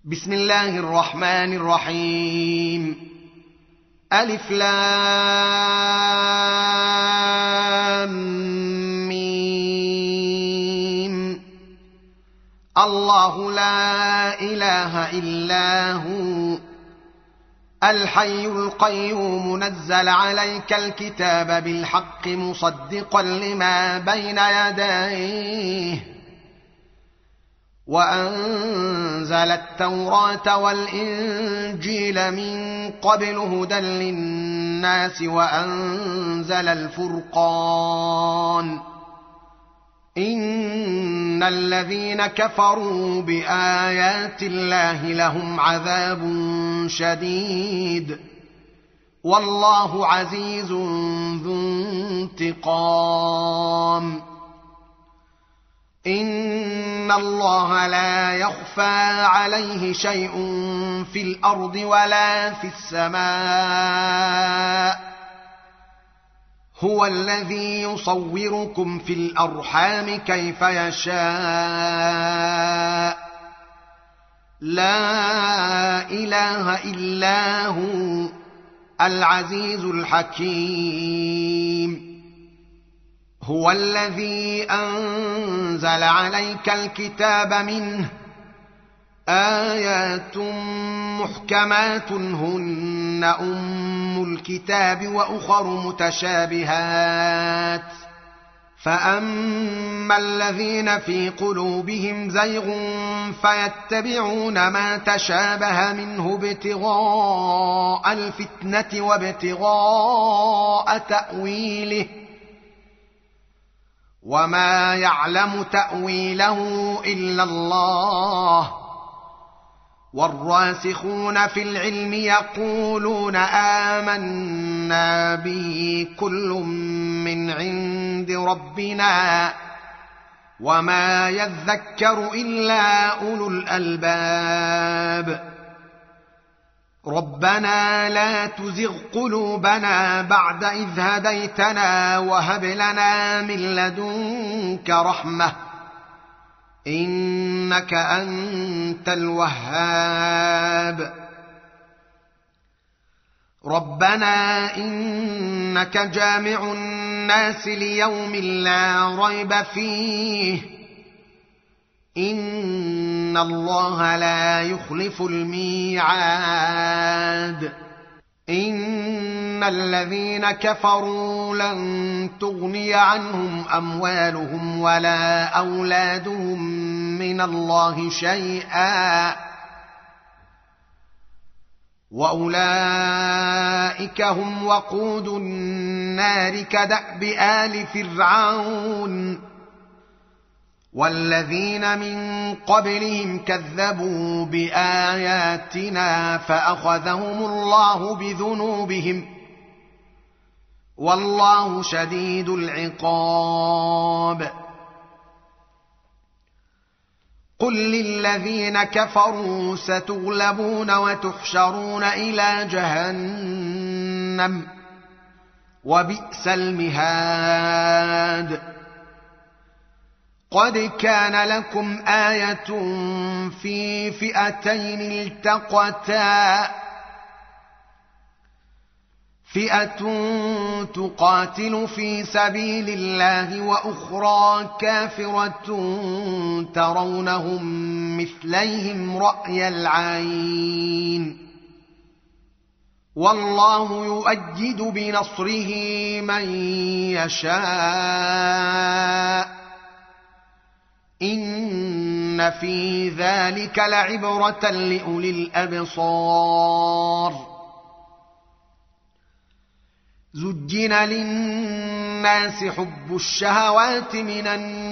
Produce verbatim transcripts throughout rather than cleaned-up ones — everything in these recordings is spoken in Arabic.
بسم الله الرحمن الرحيم. ألف لام ميم. الله لا إله إلا هو الحي القيوم نزل عليك الكتاب بالحق مصدقا لما بين يديه وأنزل التوراة والإنجيل من قبل هدى للناس وأنزل الفرقان إن الذين كفروا بآيات الله لهم عذاب شديد والله عزيز ذو انتقام. إن الله لا يخفى عليه شيء في الأرض ولا في السماء هو الذي يصوركم في الأرحام كيف يشاء لا إله إلا هو العزيز الحكيم. هو الذي أنزل عليك الكتاب منه آيات محكمات هن أم الكتاب وأخر متشابهات فأما الذين في قلوبهم زيغ فيتبعون ما تشابه منه ابتغاء الفتنة وابتغاء تأويله وما يعلم تأويله إلا الله والراسخون في العلم يقولون آمنا به كل من عند ربنا وما يذكر إلا أولو الألباب. ربنا لا تزغ قلوبنا بعد إذ هديتنا وهب لنا من لدنك رحمة إنك أنت الوهاب. ربنا إنك جامع الناس ليوم لا ريب فيه إن الله لا يخلف الميعاد. إن الذين كفروا لن تغني عنهم أموالهم ولا أولادهم من الله شيئا وأولئك هم وقود النار كدأب آل فرعون والذين من قبلهم كذبوا بآياتنا فأخذهم الله بذنوبهم والله شديد العقاب. قل للذين كفروا ستغلبون وتحشرون إلى جهنم وبئس المهاد. قد كان لكم آية في فئتين التقتا فئة تقاتل في سبيل الله وأخرى كافرة ترونهم مثليهم رأي العين والله يؤيد بنصره من يشاء إن في ذلك لعبرة لأولي الأبصار. زجن للناس حب الشهوات من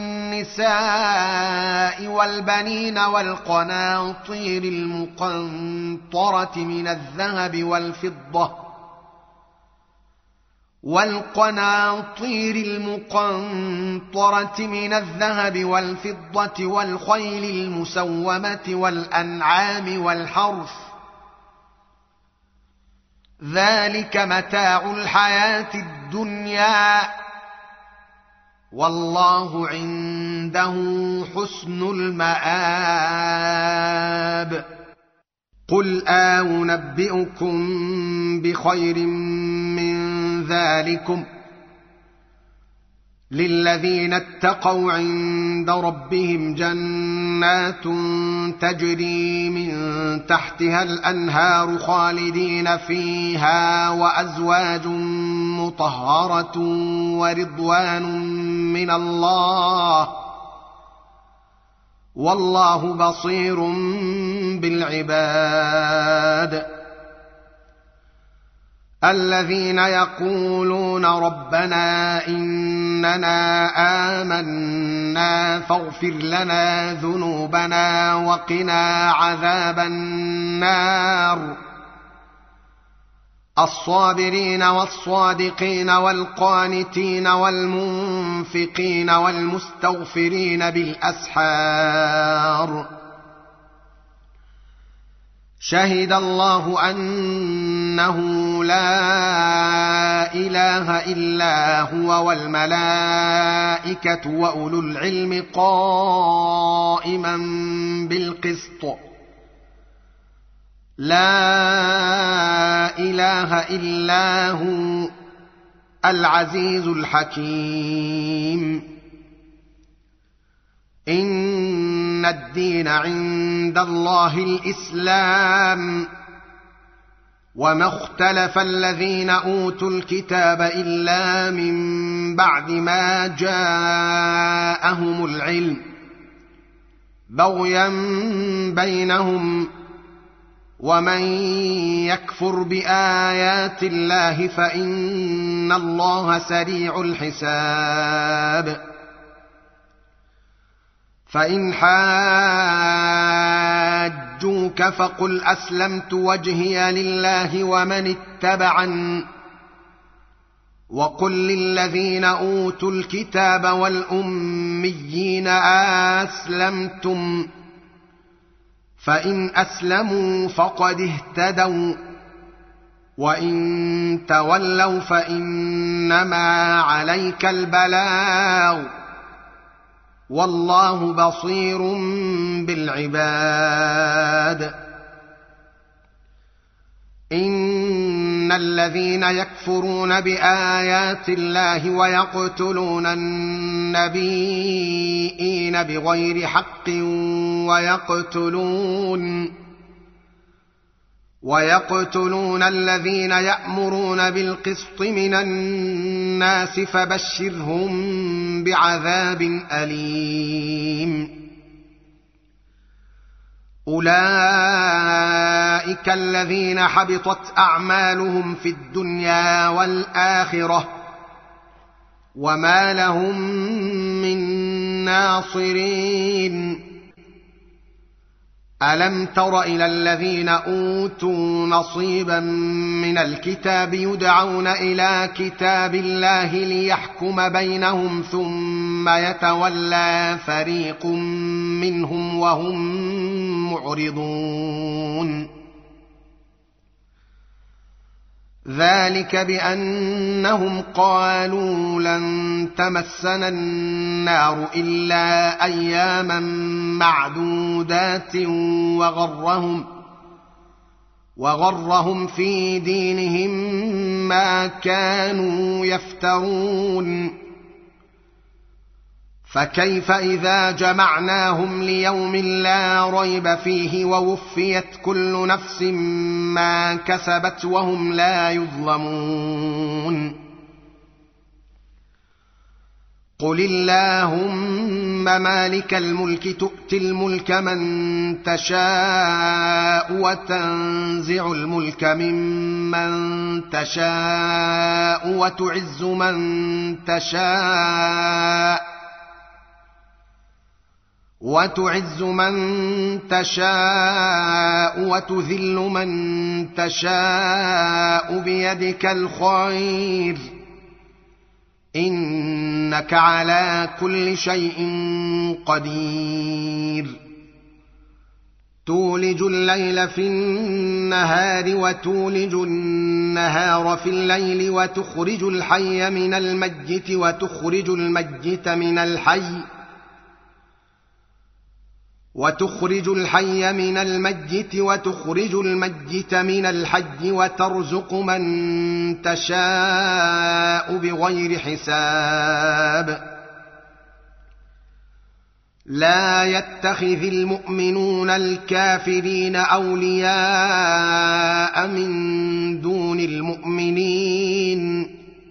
النساء والبنين والقناطير المقنطرة من الذهب والفضة والقناطير المقنطرة من الذهب والفضة والخيل المسومة والأنعام والحرث ذلك متاع الحياة الدنيا والله عنده حسن المآب. قل أنبئكم بخير من ذلكم للذين اتقوا عند ربهم جنات تجري من تحتها الأنهار خالدين فيها وأزواج مطهرة ورضوان من الله والله بصير بالعباد. الذين يقولون ربنا إننا آمنا فاغفر لنا ذنوبنا وقنا عذاب النار الصابرين والصادقين والقانتين والمنفقين والمستغفرين بالأسحار شهد الله أنه لا إله إلا هو والملائكة وأولو العلم قائما بالقسط لا إله إلا هو العزيز الحكيم. إن الدين عند الله الإسلام وما اختلف الذين أوتوا الكتاب إلا من بعد ما جاءهم العلم بغيا بينهم ومن يكفر بآيات الله فإن الله سريع الحساب. فإن حاجوك فقل أسلمت وجهي لله ومن اتبعني وقل للذين أوتوا الكتاب والأميين أسلمتم فإن أسلموا فقد اهتدوا وإن تولوا فإنما عليك البلاغ والله بصير بالعباد. إن الذين يكفرون بآيات الله ويقتلون النبيين بغير حق ويقتلون ويقتلون الذين يأمرون بالقسط من الناس فبشرهم بعذاب أليم. أولئك الذين حبطت أعمالهم في الدنيا والآخرة وما لهم من ناصرين. ألم تر إلى الذين أوتوا نصيبا من الكتاب يدعون إلى كتاب الله ليحكم بينهم ثم يتولى فريق منهم وهم معرضون. ذلك بأنهم قالوا لن تمسنا النار إلا أياما معدودات وغرهم وغرهم في دينهم ما كانوا يفترون. فكيف إذا جمعناهم ليوم لا ريب فيه ووفيت كل نفس ما كسبت وهم لا يظلمون. قل اللهم مالك الملك تؤتي الملك من تشاء وتنزع الملك ممن تشاء وتعز من تشاء وتعز من تشاء وتذل من تشاء بيدك الخير إنك على كل شيء قدير. تولج الليل في النهار وتولج النهار في الليل وتخرج الحي من الميت وتخرج الميت من الحي وتخرج الحي من الميت وتخرج الميت من الحي وترزق من تشاء بغير حساب لا يتخذ المؤمنون الكافرين أولياء من دون المؤمنين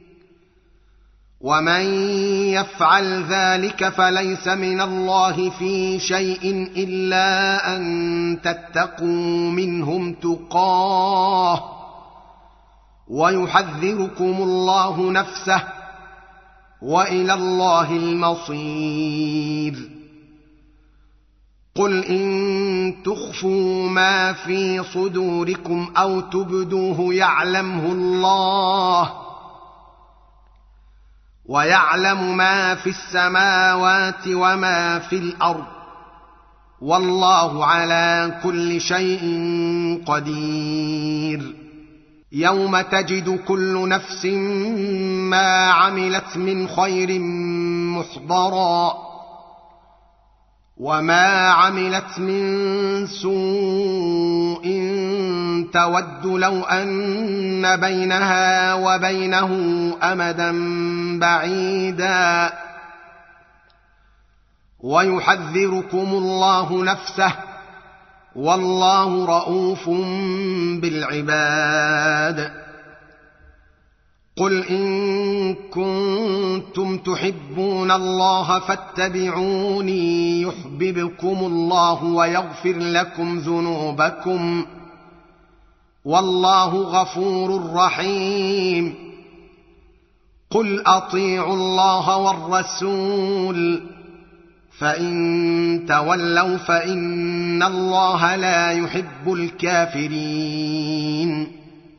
ومن يفعل ذلك فليس من الله في شيء إلا أن تتقوا منهم تقاه ويحذركم الله نفسه وإلى الله المصير قل إن تخفوا ما في صدوركم أو تبدوه يعلمه الله ويعلم ما في السماوات وما في الأرض والله على كل شيء قدير يوم تجد كل نفس ما عملت من خير محضرا وما عملت من سوء تود لو أن بينها وبينه أمدا بعيدا ويحذركم الله نفسه والله رءوف بالعباد قل إن كنتم تحبون الله فاتبعوني يحببكم الله ويغفر لكم ذنوبكم والله غفور رحيم قل أطيعوا الله والرسول فإن تولوا فإن الله لا يحب الكافرين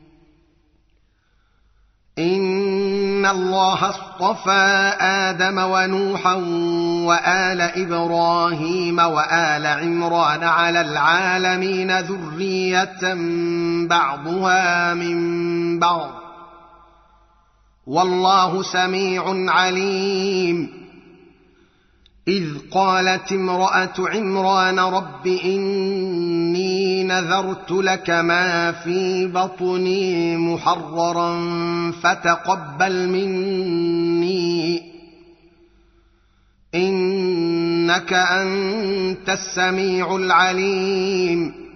إن الله اصطفى آدم ونوحا وآل إبراهيم وآل عمران على العالمين ذرية بعضها من بعض والله سميع عليم إذ قالت امرأة عمران رب إني نذرت لك ما في بطني محررا فتقبل مني إنك أنت السميع العليم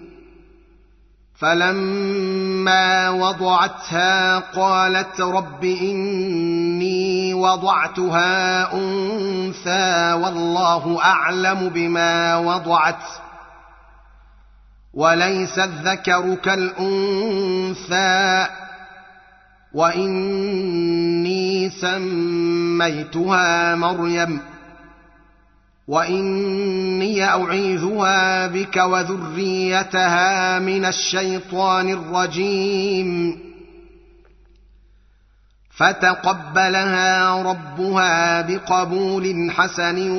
فلما وضعتها قالت رب إني وضعتها أنثى والله أعلم بما وضعت وليس الذكر كالأنثى وإني سميتها مريم وإني أعيذها بك وذريتها من الشيطان الرجيم فتقبلها ربها بقبول حسن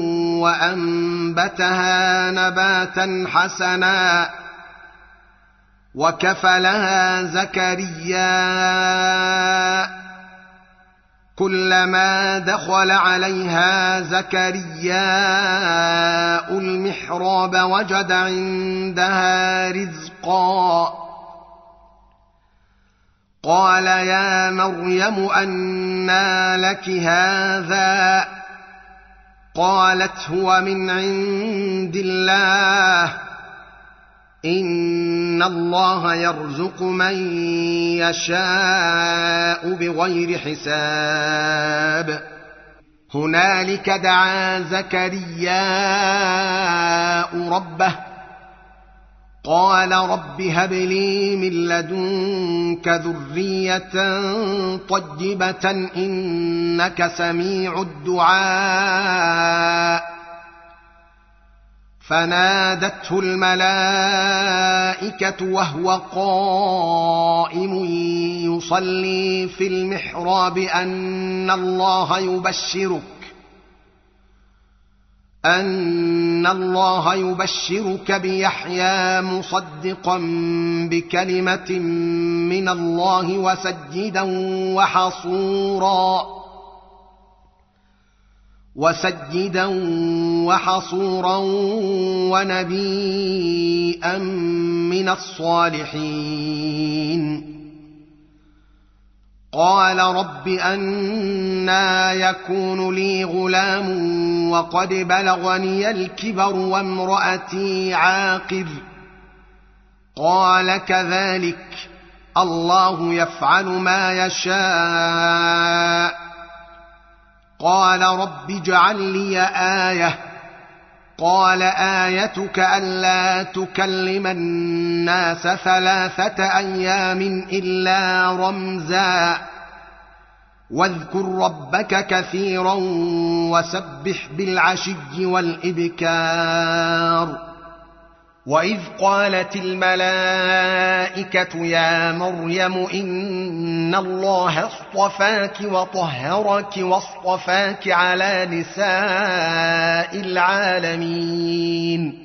وأنبتها نباتا حسنا وكفلها زكريا كلما دخل عليها زكرياء المحراب وجد عندها رزقا قال يا مريم أنى لك هذا قالت هو من عند الله إن الله يرزق من يشاء بغير حساب هنالك دعا زكرياء ربه قال رب هب لي من لدنك ذرية طيبة إنك سميع الدعاء فنادته الملائكة وهو قائم يصلي في المحراب أن الله يبشرك أن الله يبشرك بيحيى مصدقا بكلمة من الله وسيدا وحصورا وسيدا وحصورا ونبيا من الصالحين. قال رب أنى يكون لي غلام وقد بلغني الكبر وامرأتي عاقر؟ قال كذلك الله يفعل ما يشاء. قال رب اجعل لي آية. قال آيتك ألا تكلم الناس ثلاثة أيام إلا رمزا واذكر ربك كثيرا وسبح بالعشي والإبكار. وإذ قالت الملائكة يا مريم إن الله اصطفاك وطهرك واصطفاك على نساء العالمين.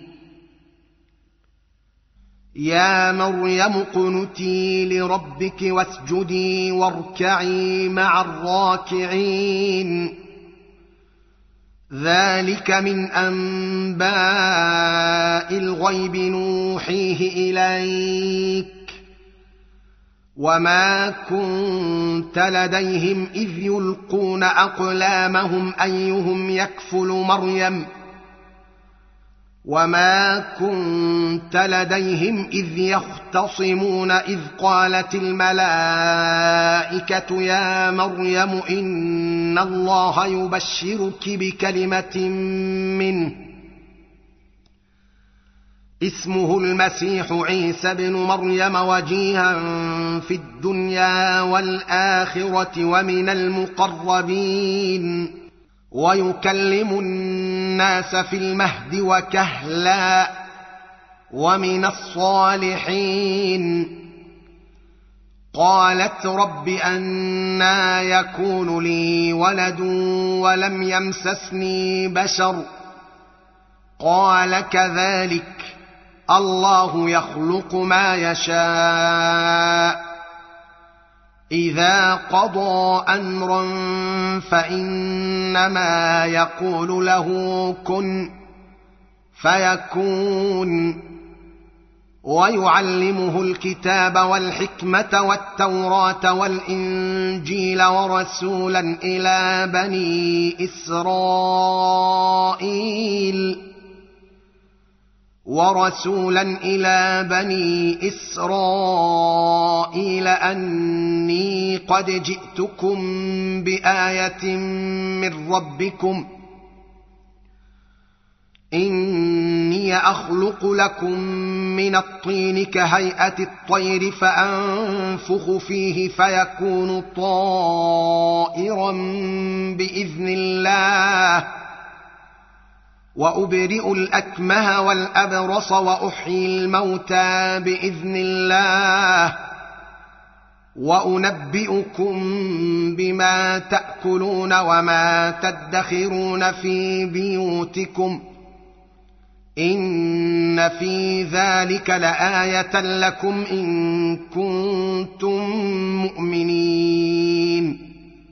يا مريم اقنتي لربك واسجدي واركعي مع الراكعين. ذلك من أنباء الغيب نوحيه إليك وما كنت لديهم إذ يلقون أقلامهم أيهم يكفل مريم وما كنت لديهم إذ يختصمون إذ قالت الملائكة يا مريم إن الله يبشرك بكلمة منه اسمه المسيح عيسى بن مريم وجيها في الدنيا والآخرة ومن المقربين ويكلم الناس في المهد وكهلا ومن الصالحين. قالت رب أنى يكون لي ولد ولم يمسسني بشر؟ قال كذلك الله يخلق ما يشاء إذا قضى أمرا فإنما يقول له كن فيكون. ويعلمه الكتاب والحكمة والتوراة والإنجيل ورسولا إلى بني إسرائيل ورسولا إلى بني إسرائيل أني قد جئتكم بآية من ربكم إني أخلق لكم من الطين كهيئة الطير فأنفخ فيه فيكون طائرا بإذن الله وأبرئ الأكمه والأبرص وأحيي الموتى بإذن الله وأنبئكم بما تأكلون وما تدخرون في بيوتكم إن في ذلك لآية لكم إن كنتم مؤمنين.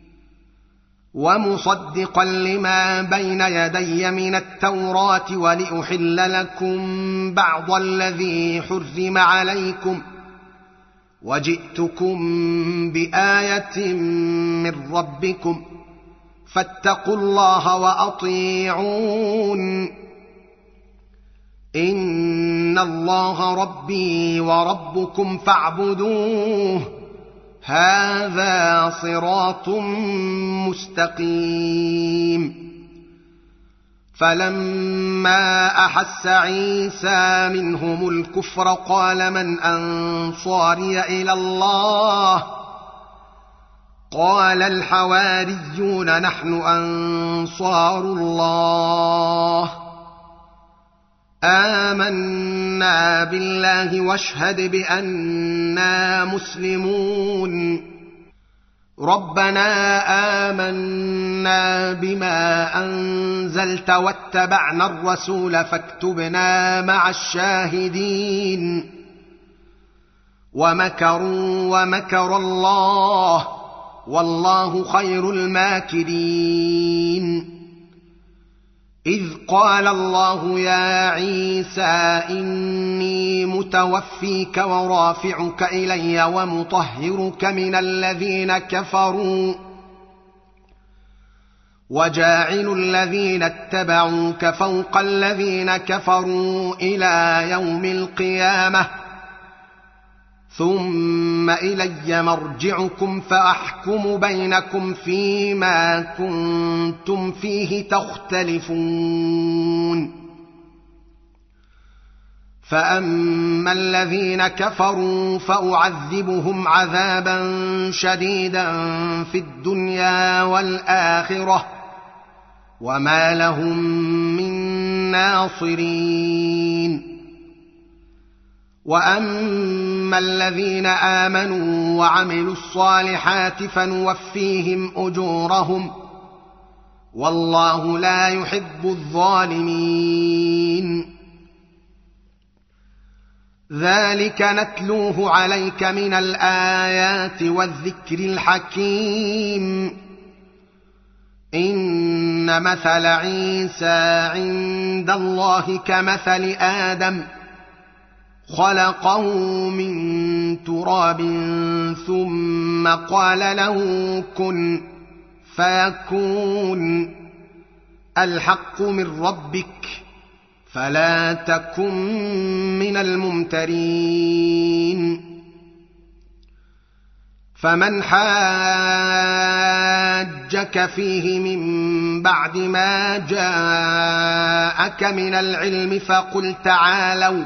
ومصدقا لما بين يدي من التوراة ولأحل لكم بعض الذي حرم عليكم وجئتكم بآية من ربكم فاتقوا الله وأطيعون إن الله ربي وربكم فاعبدوه هذا صراط مستقيم. فلما أحس عيسى منهم الكفر قال من أنصاري إلى الله قال الحواريون نحن أنصار الله آمنا بالله واشهد بأننا مسلمون. ربنا آمنا بما أنزلت واتبعنا الرسول فاكتبنا مع الشاهدين. ومكروا ومكر الله والله خير الماكرين. إذ قال الله يا عيسى إني متوفيك ورافعك إلي ومطهرك من الذين كفروا وجاعل الذين اتبعوك فوق الذين كفروا إلى يوم القيامة ثم إلي مرجعكم فأحكم بينكم فيما كنتم فيه تختلفون فأما الذين كفروا فأعذبهم عذابا شديدا في الدنيا والآخرة وما لهم من ناصرين وأما الذين آمنوا وعملوا الصالحات فنوفيهم أجورهم والله لا يحب الظالمين ذلك نتلوه عليك من الآيات والذكر الحكيم إن مثل عيسى عند الله كمثل آدم خلقه من تراب ثم قال له كن فيكون الحق من ربك فلا تكن من الممترين فمن حاجك فيه من بعد ما جاءك من العلم فقل تعالوا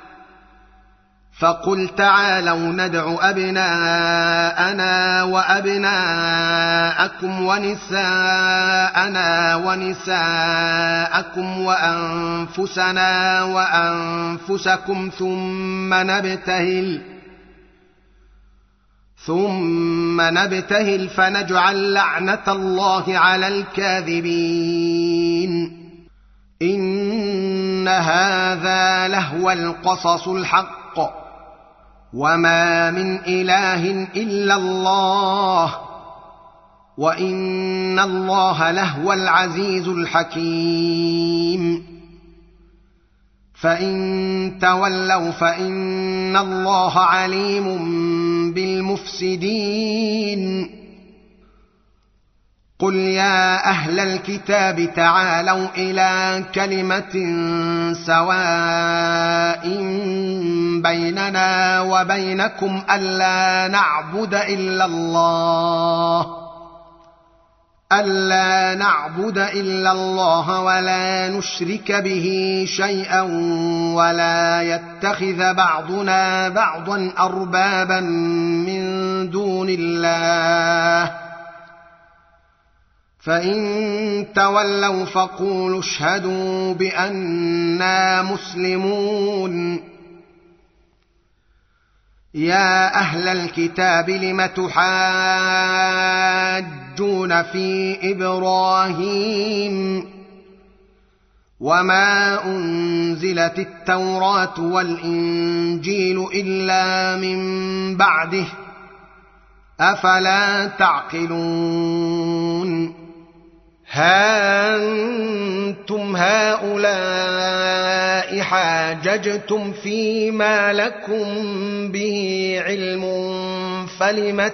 فقل تعالوا ندع أبناءنا وأبناءكم ونساءنا ونساءكم وأنفسنا وأنفسكم ثم نبتهل ثم نبتهل فنجعل لعنة الله على الكاذبين إن هذا لهو القصص الحق وما من إله إلا الله وإن الله لهو العزيز الحكيم فإن تولوا فإن الله عليم بالمفسدين قل يا أهل الكتاب تعالوا إلى كلمة سواء بيننا وبينكم ألا نعبد إلا الله ألا نعبد إلا الله ولا نشرك به شيئا ولا يتخذ بعضنا بعضا أربابا من دون الله فإن تولوا فقولوا اشهدوا بأننا مسلمون يا أهل الكتاب لم تحاجون في إبراهيم وما أنزلت التوراة والإنجيل إلا من بعده أفلا تعقلون ها أنتم هؤلاء حاججتم فيما لكم به علم فلم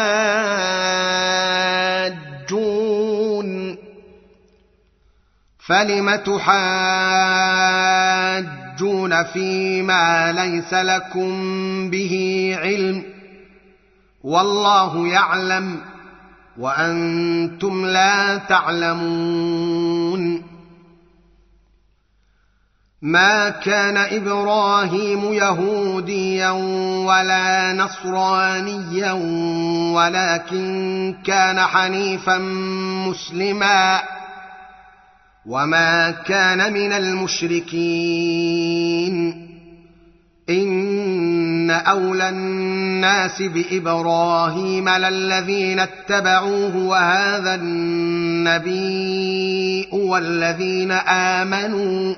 تحاجون فلم تحاجون فيما ليس لكم به علم والله يعلم وأنتم لا تعلمون ما كان إبراهيم يهوديا ولا نصرانيا ولكن كان حنيفا مسلما وما كان من المشركين إن أولى الناس بإبراهيم للذين اتبعوه وهذا النبي والذين آمنوا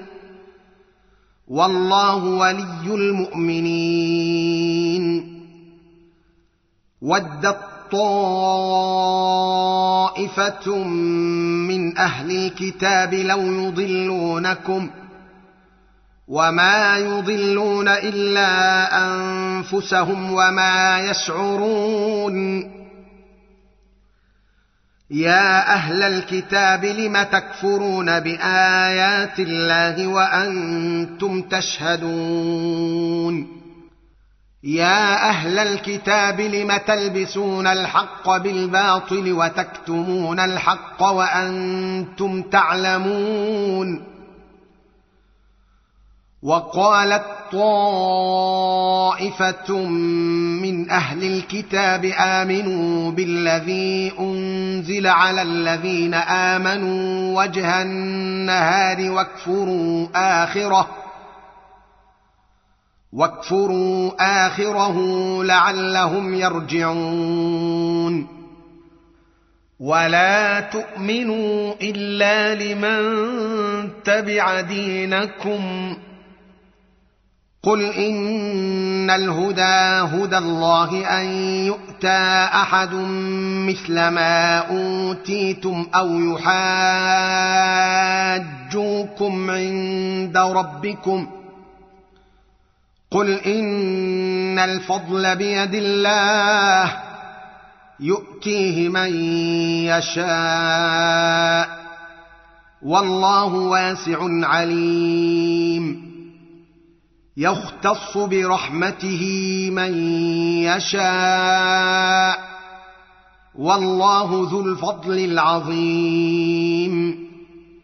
والله ولي المؤمنين ودت طائفة من أهل الكتاب لو يضلونكم وما يضلون إلا أنفسهم وما يشعرون يا أهل الكتاب لم تكفرون بآيات الله وأنتم تشهدون يا أهل الكتاب لم تلبسون الحق بالباطل وتكتمون الحق وأنتم تعلمون وقالت طائفة من أهل الكتاب آمنوا بالذي أنزل على الذين آمنوا وجه النهار واكفروا آخره واكفروا آخره لعلهم يرجعون ولا تؤمنوا إلا لمن تبع دينكم قل إن الهدى هدى الله أن يؤتى أحد مثل ما أوتيتم أو يحاجوكم عند ربكم قل إن الفضل بيد الله يؤتيه من يشاء والله واسع عليم يختص برحمته من يشاء والله ذو الفضل العظيم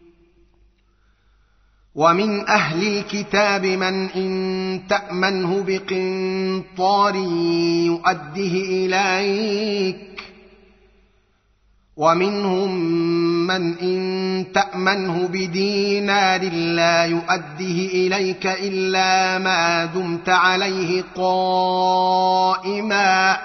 ومن أهل الكتاب من إن تأمنه بقنطار يؤده إليك ومنهم من إن تأمنه بدينار لا يؤده إليك إلا ما دمت عليه قائما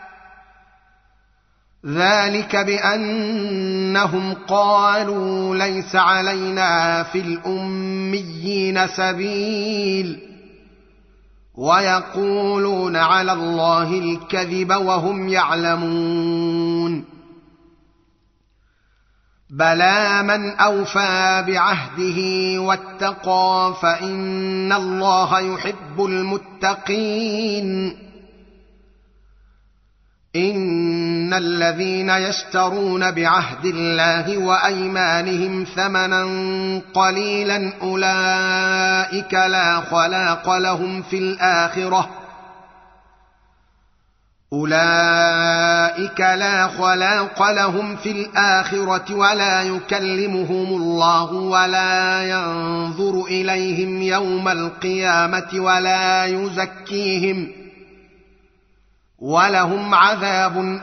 ذلك بأنهم قالوا ليس علينا في الأميين سبيل ويقولون على الله الكذب وهم يعلمون بلى من أوفى بعهده واتقى فإن الله يحب المتقين إن الذين يشترون بعهد الله وأيمانهم ثمنا قليلا أولئك لا خلاق لهم في الآخرة أولئك لا خلاق لهم في الآخرة ولا يكلمهم الله ولا ينظر إليهم يوم القيامة ولا يزكيهم ولهم عذاب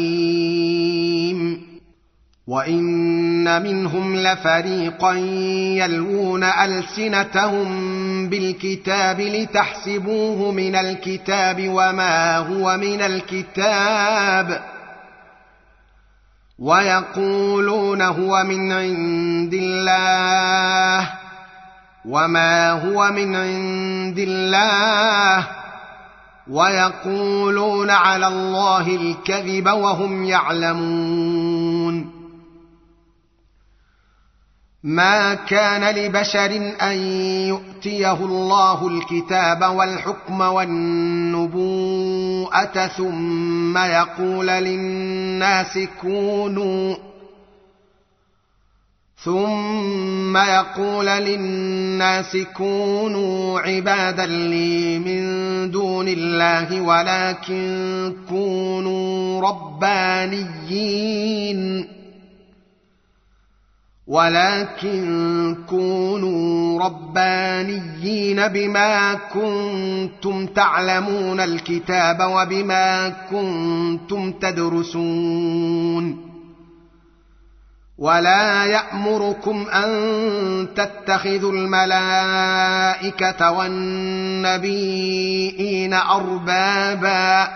أليم وإن منهم لفريقا يلوون ألسنتهم بالكتاب لتحسبوه من الكتاب وما هو من الكتاب ويقولون هو من عند الله وما هو من عند الله ويقولون على الله الكذب وهم يعلمون ما كان لبشر أن يؤتيه الله الكتاب والحكم والنبوءة ثم يقول للناس كونوا ثم يقول للناس كونوا عبادا لي من دون الله ولكن كونوا ربانيين ولكن كونوا ربانيين بما كنتم تعلمون الكتاب وبما كنتم تدرسون ولا يأمركم أن تتخذوا الملائكة والنبيين أربابا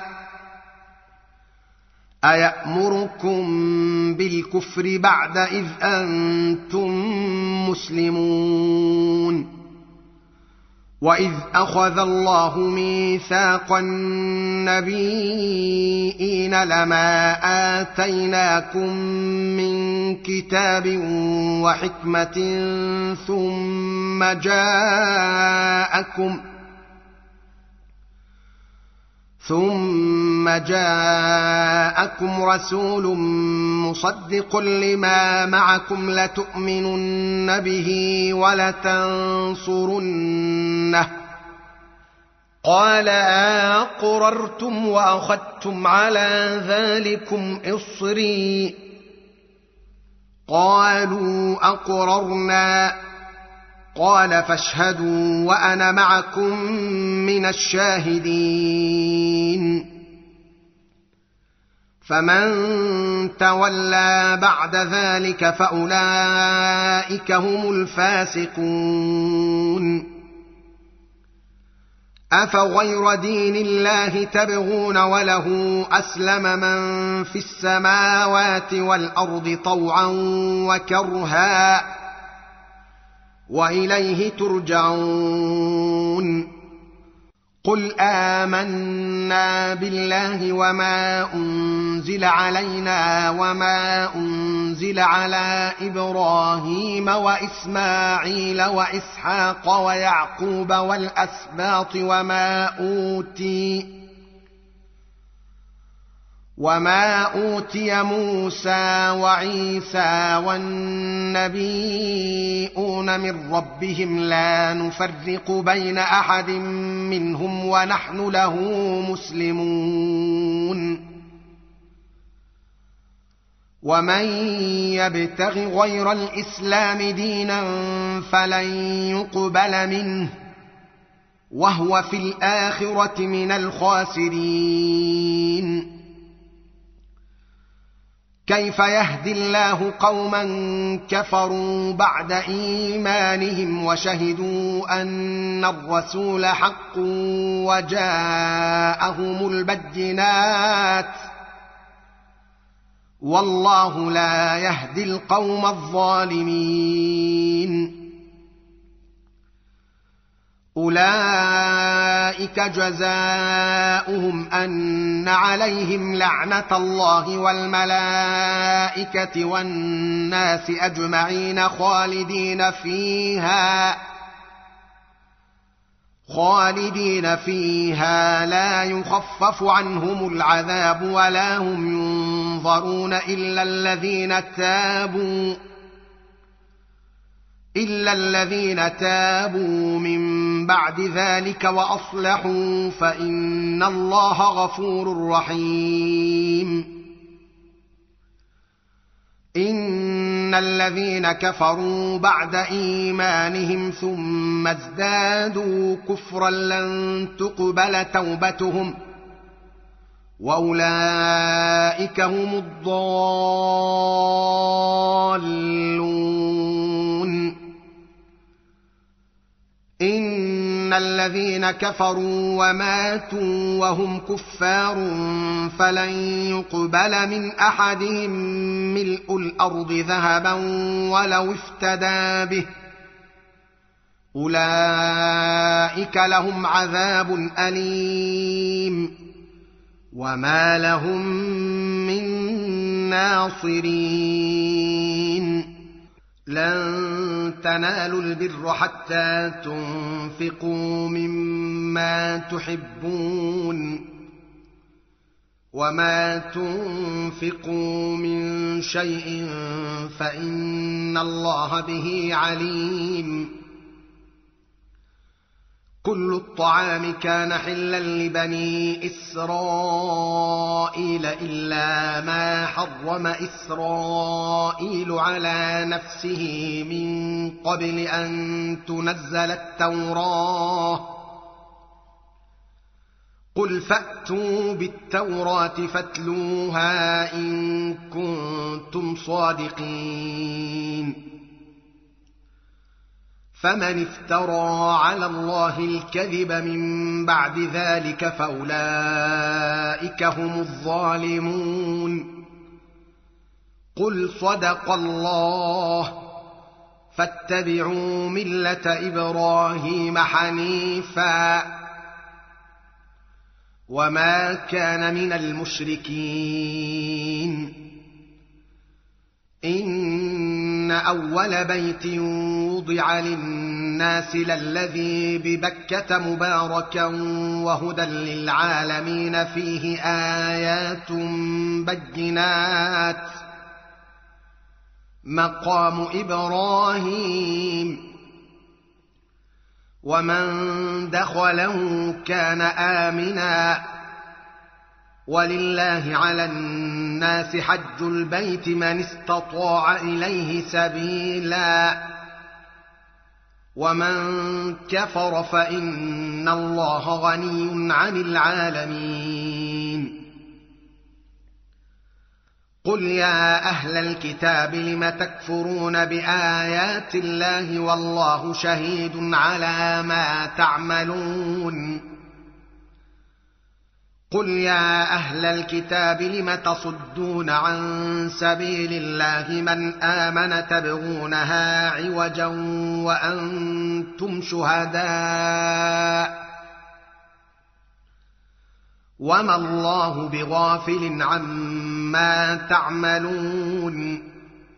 أيأمركم بالكفر بعد إذ أنتم مسلمون وإذ أخذ الله ميثاق النبيين لما آتيناكم من كتاب وحكمة ثم جاءكم ثم جاءكم رسول مصدق لما معكم لتؤمنن به ولتنصرنه قال أقررتم وأخذتم على ذلكم إصري قالوا أقررنا قال فاشهدوا وأنا معكم من الشاهدين فمن تولى بعد ذلك فأولئك هم الفاسقون أفغير دين الله تبغون وله أسلم من في السماوات والأرض طوعا وكرها وإليه ترجعون قل آمنا بالله وما أنزل علينا وما أنزل على إبراهيم وإسماعيل وإسحاق ويعقوب والأسباط وما أوتي وما أوتي موسى وعيسى والنبيون من ربهم لا نفرق بين أحد منهم ونحن له مسلمون ومن يبتغ غير الإسلام دينا فلن يقبل منه وهو في الآخرة من الخاسرين كيف يهدي الله قوما كفروا بعد إيمانهم وشهدوا أن الرسول حق وجاءهم البينات والله لا يهدي القوم الظالمين أولئك جزاؤهم أن عليهم لعنة الله والملائكة والناس أجمعين خالدين فيها خالدين فيها لا يخفف عنهم العذاب ولا هم ينظرون إلا الذين تابوا إلا الذين تابوا من بعد ذلك وأصلحوا فإن الله غفور رحيم إن الذين كفروا بعد إيمانهم ثم ازدادوا كفرا لن تقبل توبتهم وأولئك هم الضالون إن الذين كفروا وماتوا وهم كفار فلن يقبل من أحدهم ملء الأرض ذهبا ولو افتدى به أولئك لهم عذاب أليم وما لهم من ناصرين لن تنالوا البر حتى تنفقوا مما تحبون وما تنفقوا من شيء فإن الله به عليم كل الطعام كان حلا لبني إسرائيل إلا ما حرم إسرائيل على نفسه من قبل أن تنزل التوراة قل فأتوا بالتوراة فاتلوها إن كنتم صادقين فمن افترى على الله الكذب من بعد ذلك فأولئك هم الظالمون قل صدق الله فاتبعوا ملة إبراهيم حنيفا وما كان من المشركين. إن أول بيت وضع للناس للذي ببكة مباركا وهدى للعالمين فيه آيات بينات مقام إبراهيم ومن دخله كان آمنا ولله على الناس حج البيت من استطاع إليه سبيلا ومن كفر فإن الله غني عن العالمين. قل يا أهل الكتاب لم تكفرون بآيات الله والله شهيد على ما تعملون. قل يا أهل الكتاب لم تصدون عن سبيل الله من آمن تبغونها عوجا وأنتم شهداء وما الله بغافل عما تعملون.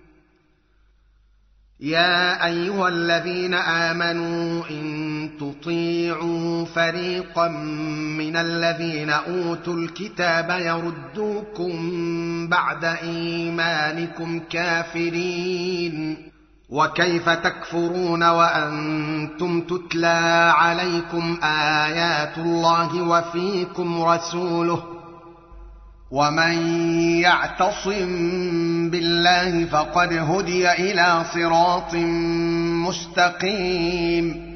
يا أيها الذين آمنوا إن تطيعوا فريقا من الذين أوتوا الكتاب يردوكم بعد إيمانكم كافرين وكيف تكفرون وأنتم تتلى عليكم آيات الله وفيكم رسوله ومن يعتصم بالله فقد هدي إلى صراط مستقيم.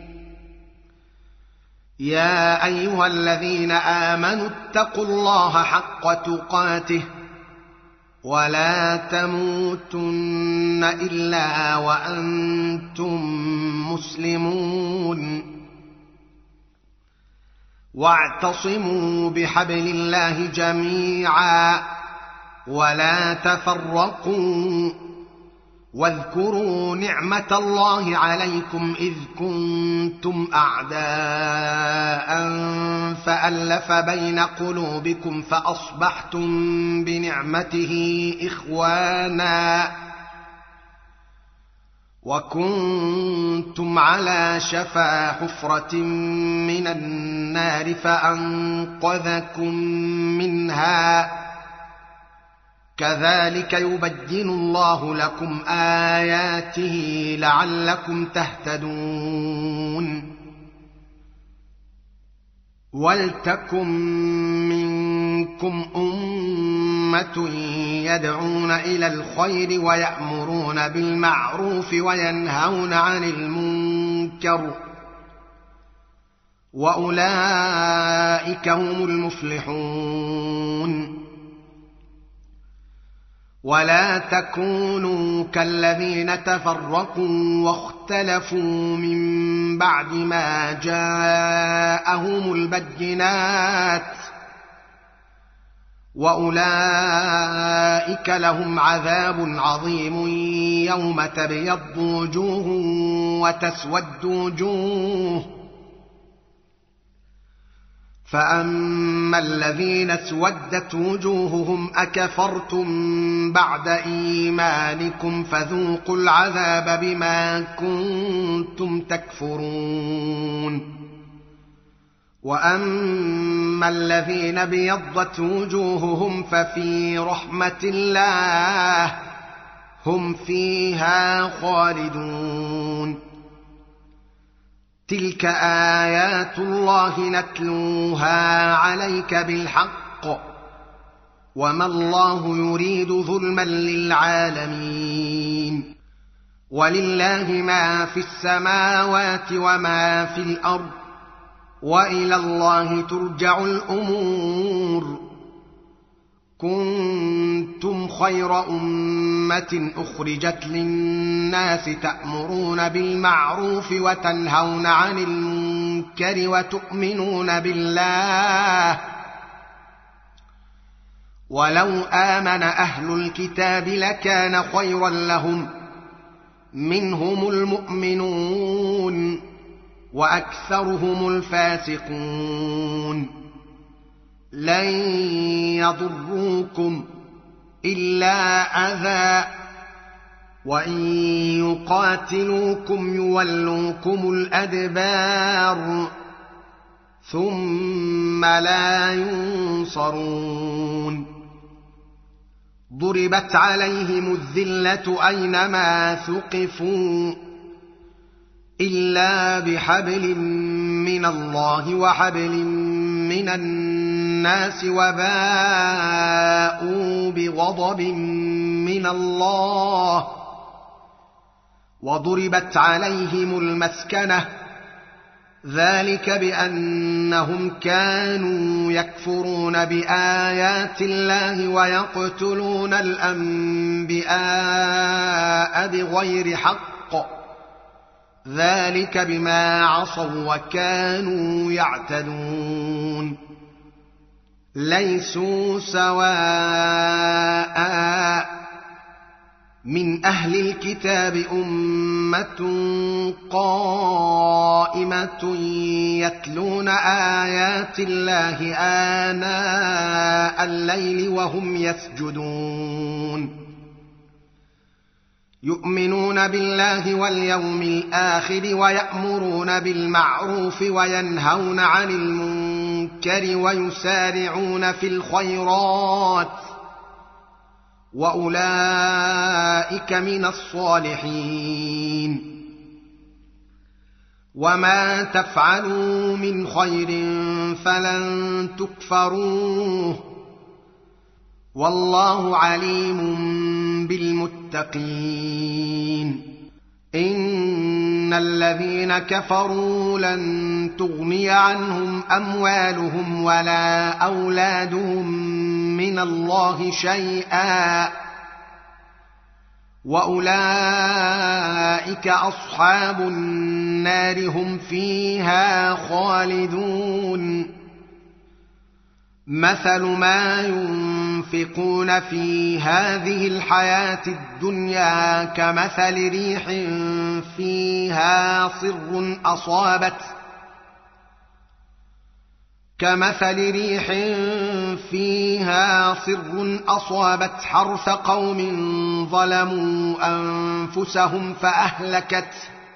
يا أيها الذين آمنوا اتقوا الله حق تقاته ولا تموتن إلا وأنتم مسلمون واعتصموا بحبل الله جميعا ولا تفرقوا واذكروا نعمة الله عليكم إذ كنتم أعداء فألف بين قلوبكم فأصبحتم بنعمته إخوانا وكنتم على شفا حفرة من النار فأنقذكم منها كذلك يبين الله لكم آياته لعلكم تهتدون. ولتكن منكم أمة يدعون إلى الخير ويأمرون بالمعروف وينهون عن المنكر وأولئك هم المفلحون. ولا تكونوا كالذين تفرقوا واختلفوا من بعد ما جاءهم البينات وأولئك لهم عذاب عظيم يوم تبيض وجوه وتسود وجوه فأما الذين اسودت وجوههم أكفرتم بعد إيمانكم فذوقوا العذاب بما كنتم تكفرون. وأما الذين ابيضت وجوههم ففي رحمة الله هم فيها خالدون. تلك آيات الله نتلوها عليك بالحق وما الله يريد ظلما للعالمين. ولله ما في السماوات وما في الأرض وإلى الله ترجع الأمور. كنتم خير أمة أخرجت للناس تأمرون بالمعروف وتنهون عن المنكر وتؤمنون بالله ولو آمن أهل الكتاب لكان خيرا لهم منهم المؤمنون وأكثرهم الفاسقون. لن يضروكم إلا أذى، وإن يقاتلوكم يولوكم الأدبار ثم لا ينصرون. ضربت عليهم الذلة أينما ثقفوا إلا بحبل من الله وحبل من الناس وباءوا بغضب من الله وضربت عليهم المسكنة ذلك بأنهم كانوا يكفرون بآيات الله ويقتلون الأنبياء بغير حق ذلك بما عصوا وكانوا يعتدون. ليسوا سواء من أهل الكتاب أمة قائمة يتلون آيات الله آناء الليل وهم يسجدون يؤمنون بالله واليوم الآخر ويأمرون بالمعروف وينهون عن المنكر ويسارعون في الخيرات وأولئك من الصالحين. وما تفعلوا من خير فلن تكفروه والله عليم بالمتقين. إن الذين كفروا لن تغني عنهم أموالهم ولا أولادهم من الله شيئا وأولئك أصحاب النار هم فيها خالدون. مثل ما ينفقون في هذه الحياة الدنيا كمثل ريح فيها صر أصابت كمثل ريح فيها صر أصابت حرث قوم ظلموا أنفسهم فأهلكت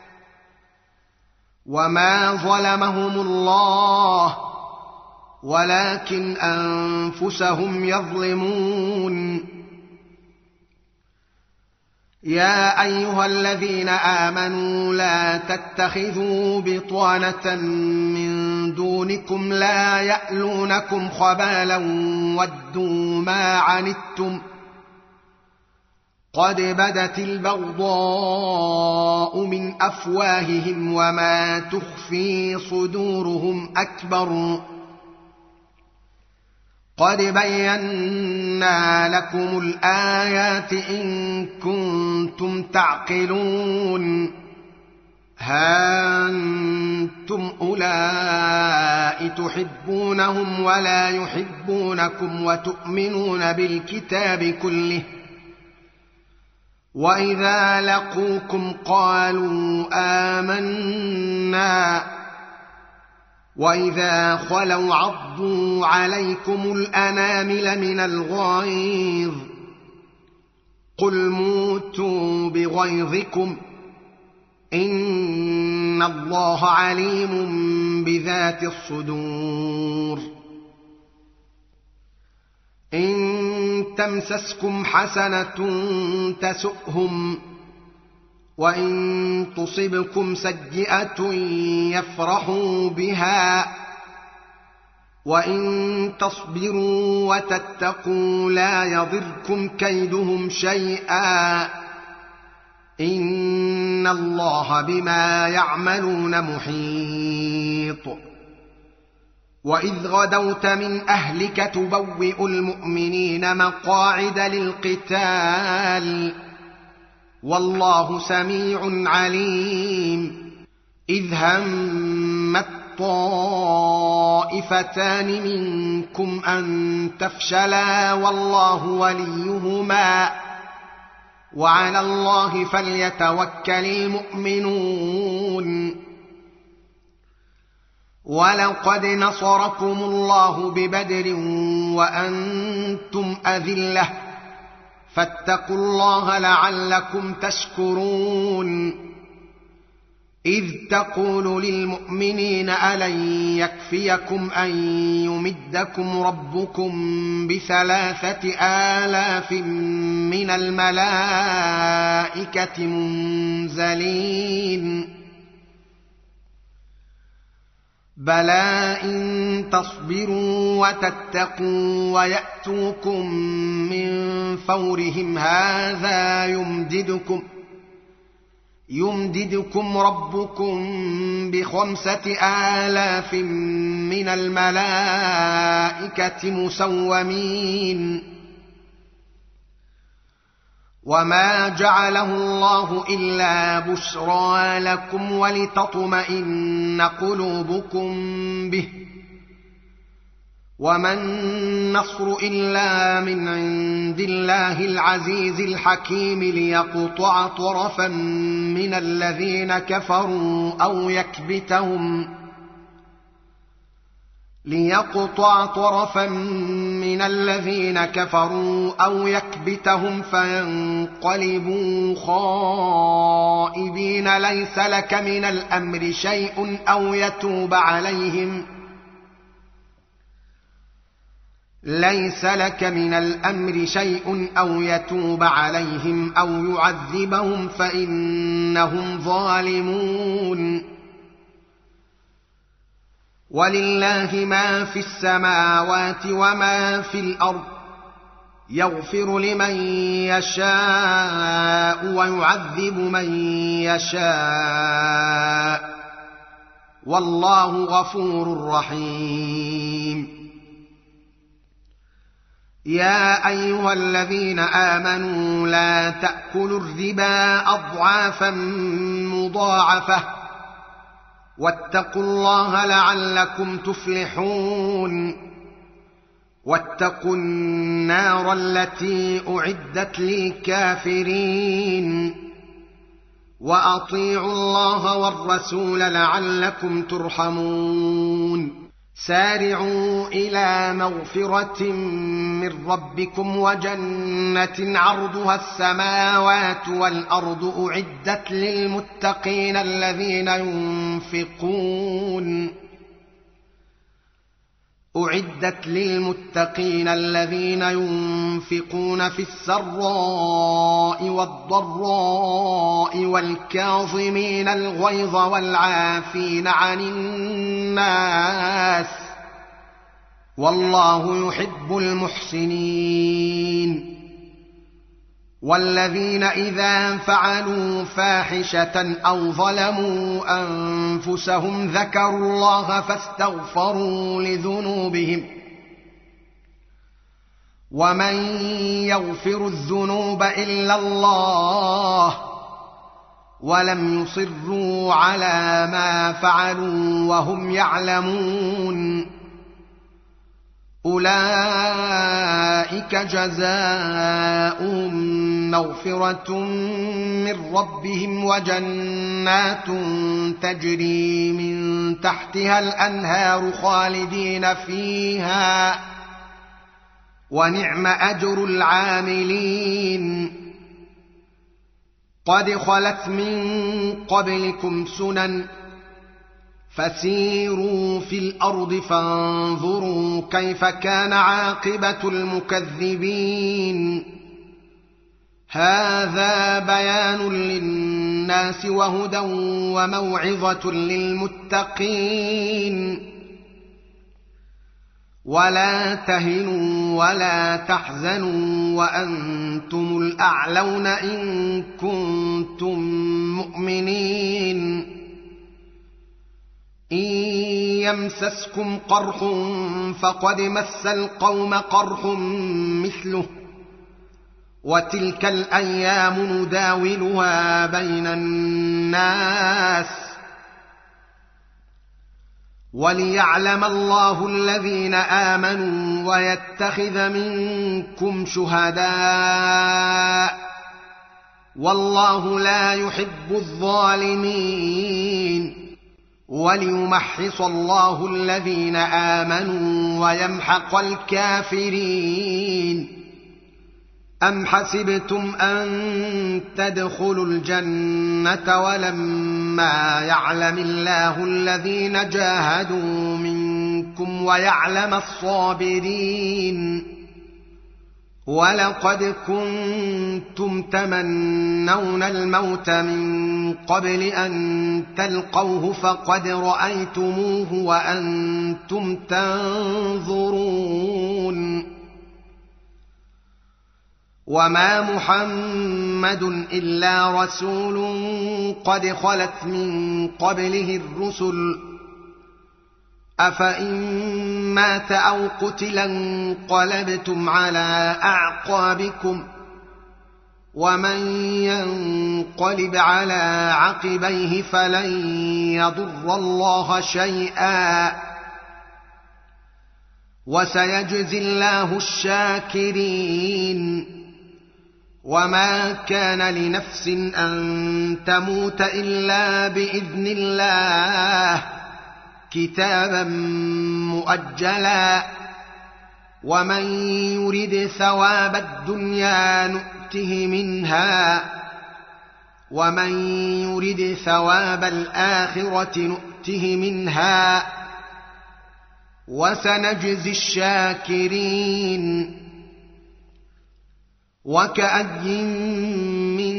وما ظلمهم الله ولكن أنفسهم يظلمون. يا أيها الذين آمنوا لا تتخذوا بطانة من دونكم لا يألونكم خبالا ودوا ما عنتم قد بدت البغضاء من أفواههم وما تخفي صدورهم أكبر قد بينا لكم الآيات إن كنتم تعقلون. ها أنتم أولئك تحبونهم ولا يحبونكم وتؤمنون بالكتاب كله وإذا لقوكم قالوا آمنا وإذا خلوا عضوا عليكم الأنامل من الغيظ قل موتوا بغيظكم إن الله عليم بذات الصدور. إن تمسسكم حسنة تسؤهم وإن تصبكم سيئة يفرحوا بها وإن تصبروا وتتقوا لا يضركم كيدهم شيئا إن الله بما يعملون محيط. وإذ غدوت من أهلك تبوئ المؤمنين مقاعد للقتال والله سميع عليم. إذ همت طائفتان منكم أن تفشلا والله وليهما وعلى الله فليتوكل المؤمنون. ولقد نصركم الله ببدر وأنتم أذلة فاتقوا الله لعلكم تشكرون. إذ تقول للمؤمنين ألن يكفيكم أن يمدكم ربكم بثلاثة آلاف من الملائكة منزلين؟ بلى إن تصبروا وتتقوا ويأتوكم من فورهم هذا يمددكم يمددكم ربكم بخمسة آلاف من الملائكة مسومين. وما جعله الله إلا بشرى لكم ولتطمئن قلوبكم به، وما النصر إلا من عند الله العزيز الحكيم ليقطع طرفا من الذين كفروا أو يكبتهم ليقطع طرفا من الذين كفروا أو يكبتهم فينقلبوا خائبين. ليس لك من الأمر شيء أو يتوب عليهم ليس لك من الأمر شيء أو يتوب عليهم أو يعذبهم فإنهم ظالمون. ولله ما في السماوات وما في الأرض يغفر لمن يشاء ويعذب من يشاء والله غفور رحيم. يا أيها الذين آمنوا لا تأكلوا الربا أضعافا مضاعفة واتقوا الله لعلكم تفلحون. واتقوا النار التي أعدت للكافرين وأطيعوا الله والرسول لعلكم ترحمون. سارعوا إلى مغفرة من ربكم وجنة عرضها السماوات والأرض أعدت للمتقين الذين ينفقون أعدت للمتقين الذين ينفقون في السراء والضراء والكاظمين الغيظ والعافين عن الناس والله يحب المحسنين. والذين إذا فعلوا فاحشة أو ظلموا أنفسهم ذكروا الله فاستغفروا لذنوبهم ومن يغفر الذنوب إلا الله ولم يصروا على ما فعلوا وهم يعلمون. أولئك جزاؤهم مغفرة من ربهم وجنات تجري من تحتها الأنهار خالدين فيها ونعم أجر العاملين. قد خلت من قبلكم سنن فسيروا في الأرض فانظروا كيف كان عاقبة المكذبين. هذا بيان للناس وهدى وموعظة للمتقين. ولا تهنوا ولا تحزنوا وأنتم الأعلون إن كنتم مؤمنين. إن يمسسكم قرح فقد مس القوم قرح مثله وتلك الأيام نداولها بين الناس وليعلم الله الذين آمنوا ويتخذ منكم شهداء والله لا يحب الظالمين وليمحص الله الذين آمنوا ويمحق الكافرين أم حسبتم أن تدخلوا الجنة ولما يعلم الله الذين جاهدوا منكم ويعلم الصابرين ولقد كنتم تمنون الموت من قبل أن تلقوه فقد رأيتموه وأنتم تنظرون وما محمد إلا رسول قد خلت من قبله الرسل أفإن مات أو قتل انقلبتم على أعقابكم ومن ينقلب على عقبيه فلن يضر الله شيئا وسيجزي الله الشاكرين وما كان لنفس أن تموت إلا بإذن الله كتابا مؤجلا ومن يرد ثواب الدنيا نؤته منها ومن يرد ثواب الآخرة نؤته منها وسنجزي الشاكرين وكأي من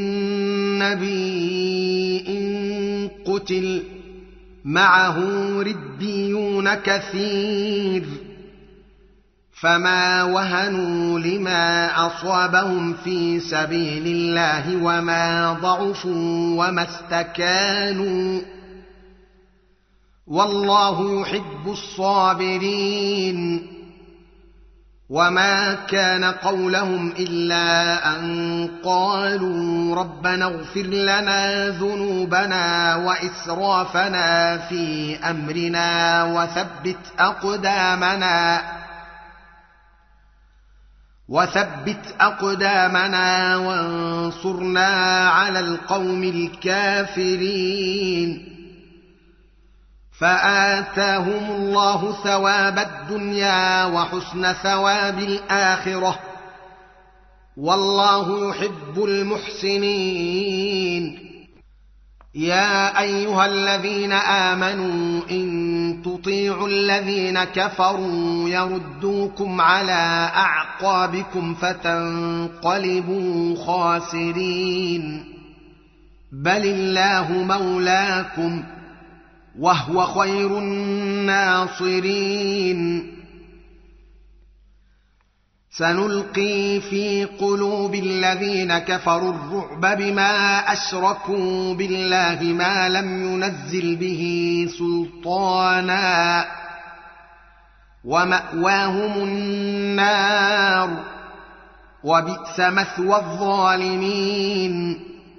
نبي قتل معه ربيون كثير فما وهنوا لما أصابهم في سبيل الله وما ضعفوا وما استكانوا والله يحب الصابرين وما كان قولهم إلا أن قالوا ربنا اغفر لنا ذنوبنا وإسرافنا في أمرنا وثبت أقدامنا وثبت أقدامنا وانصرنا على القوم الكافرين فآتاهم الله ثواب الدنيا وحسن ثواب الآخرة والله يحب المحسنين يا أيها الذين آمنوا إن تطيعوا الذين كفروا يردوكم على أعقابكم فتنقلبوا خاسرين بل الله مولاكم وهو خير الناصرين سنلقي في قلوب الذين كفروا الرعب بما أشركوا بالله ما لم ينزل به سلطانا ومأواهم النار وبئس مثوى الظالمين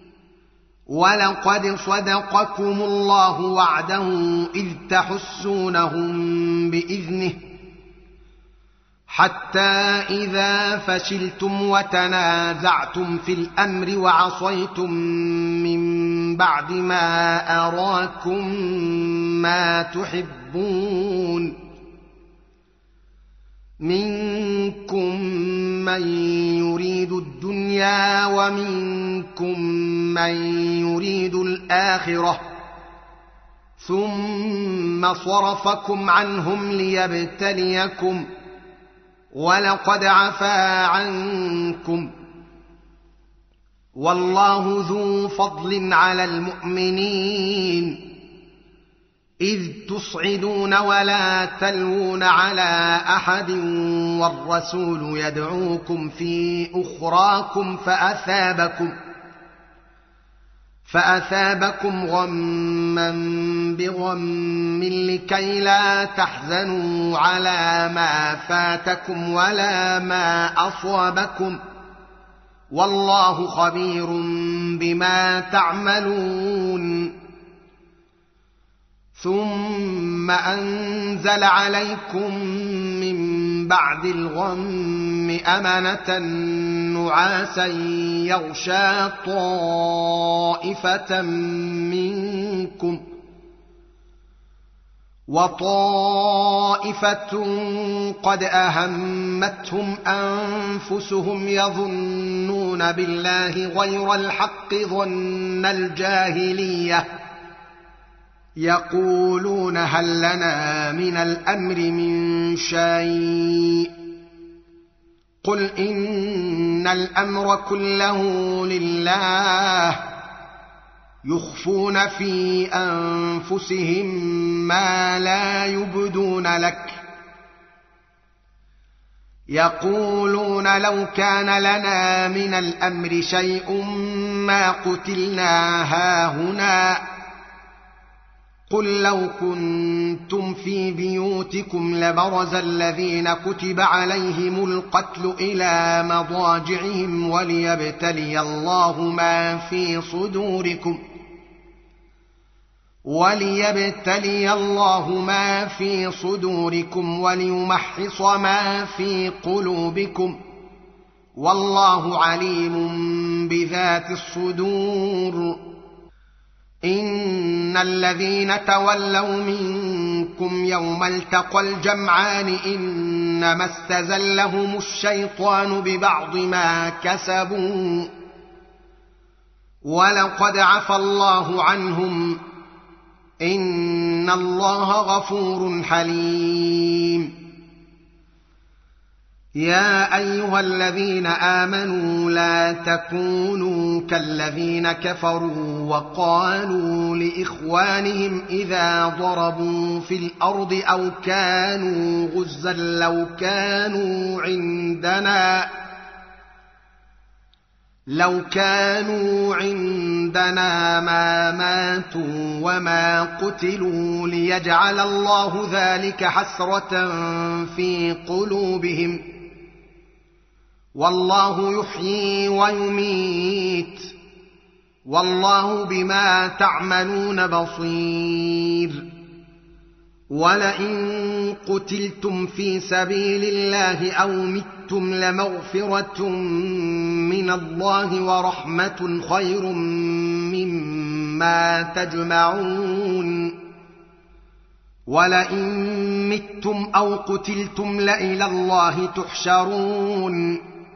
ولقد صدقكم الله وعده إذ تحسونهم بإذنه حتى إذا فشلتم وتنازعتم في الأمر وعصيتم من بعد ما أراكم ما تحبون منكم من يريد الدنيا ومنكم من يريد الآخرة ثم صرفكم عنهم ليبتليكم ولقد عفا عنكم والله ذو فضل على المؤمنين إذ تصعدون ولا تلوون على أحد والرسول يدعوكم في أخراكم فأثابكم فأثابكم غما بغم لكي لا تحزنوا على ما فاتكم ولا ما أصابكم والله خبير بما تعملون ثم أنزل عليكم من بعد الغم أمنة نعاسا يغشى طائفة منكم وطائفة قد أهمتهم أنفسهم يظنون بالله غير الحق ظن الجاهلية يقولون هل لنا من الأمر من شيء قل إن الأمر كله لله يخفون في أنفسهم ما لا يبدون لك يقولون لو كان لنا من الأمر شيء ما قتلنا هاهنا قل لو كنتم في بيوتكم لبرز الذين كتب عليهم القتل إلى مضاجعهم وليبتلي الله ما في صدوركم وليبتلي الله ما في صدوركم وليمحص ما في قلوبكم والله عليم بذات الصدور إن الذين تولوا منكم يوم التقى الجمعان إنما استزلهم الشيطان ببعض ما كسبوا ولقد عفى الله عنهم إن الله غفور حليم يا أيها الذين آمنوا لا تكونوا كالذين كفروا وقالوا لإخوانهم إذا ضربوا في الأرض أو كانوا غزا لو كانوا عندنا لو كانوا عندنا ما ماتوا وما قتلوا ليجعل الله ذلك حسرة في قلوبهم والله يحيي ويميت والله بما تعملون بصير ولئن قتلتم في سبيل الله أو متم لمغفرة من الله ورحمة خير مما تجمعون ولئن متم أو قتلتم لإلى الله تحشرون